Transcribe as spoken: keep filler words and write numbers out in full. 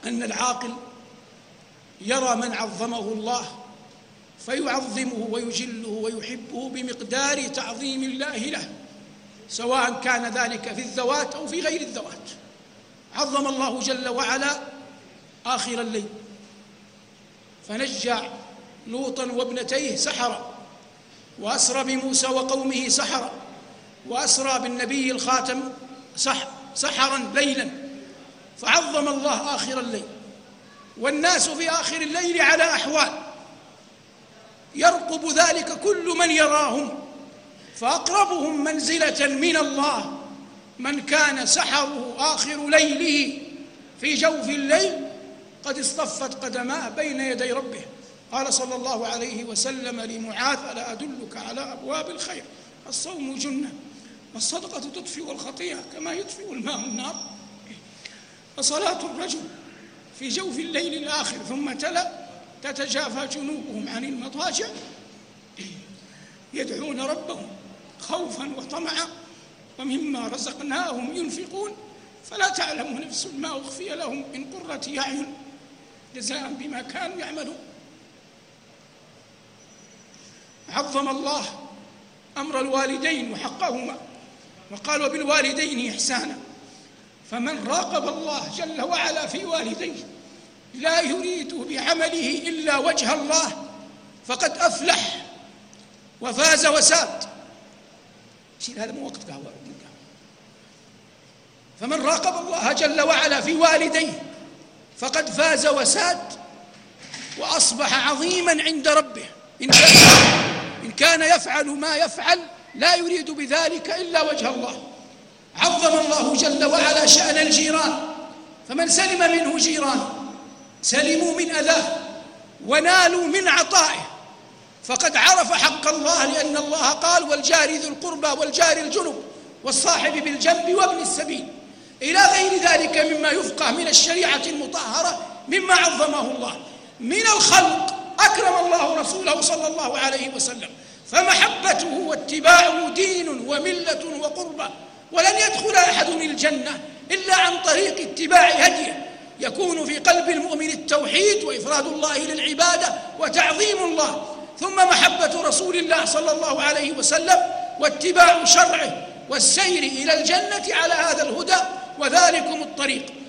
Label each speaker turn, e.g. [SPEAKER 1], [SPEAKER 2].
[SPEAKER 1] أن العاقل يرى من عظمه الله فيعظمه ويجله ويحبه بمقدار تعظيم الله له، سواء كان ذلك في الذوات أو في غير الذوات. عظم الله جل وعلا آخر الليل فنجى لوطا وابنتيه سحرا، وأسرى بموسى وقومه سحرا، وأسرى بالنبي الخاتم سحرا ليلا، فعظم الله آخر الليل. والناس في آخر الليل على أحوال يرقب ذلك كل من يراهم، فأقربهم منزلة من الله من كان سحره آخر ليله في جوف الليل قد اصطفت قدماه بين يدي ربه. قال صلى الله عليه وسلم لمعاذ: ألا أدلك على أبواب الخير؟ الصوم جنة، والصدقة تطفئ الخطيئة كما يطفئ الماء النار، وصلاة الرجل في جوف الليل الآخر. ثم تلا: تتجافى جنوبهم عن المضاجع يدعون ربهم خوفا وطمعا ومما رزقناهم ينفقون فلا تعلم نفس ما أخفي لهم من قرة أعين جزاء بما كانوا يعملون. عظم الله أمر الوالدين وحقهما وقال: وبالوالدين إحسانا. فمن راقب الله جل وعلا في والديه لا يريد بعمله إلا وجه الله فقد أفلح وفاز وساد. شيل هذا مو وقت قهوة. فمن راقب الله جل وعلا في والديه فقد فاز وساد وأصبح عظيما عند ربه. إن كان, إن كان يفعل ما يفعل لا يريد بذلك إلا وجه الله. عظم الله جل وعلا شأن الجيران، فمن سلم منه جيران سلموا من أذاه ونالوا من عطائه، فقد عرف حق الله، لأن الله قال: والجار ذي القربى والجار الجنب والصاحب بالجنب وابن السبيل، إلى غير ذلك مما يفقه من الشريعة المطهرة مما عظمه الله. من الخلق أكرم الله رسوله صلى الله عليه وسلم، فمحبته واتباعه دين وملة وقربة، ولن يدخل أحد الجنة إلا عن طريق اتباع هديه. يكون في قلب المؤمن التوحيد وإفراد الله للعبادة وتعظيم الله، ثم محبة رسول الله صلى الله عليه وسلم واتباع شرعه والسير إلى الجنة على هذا الهدى، وذلكم الطريق.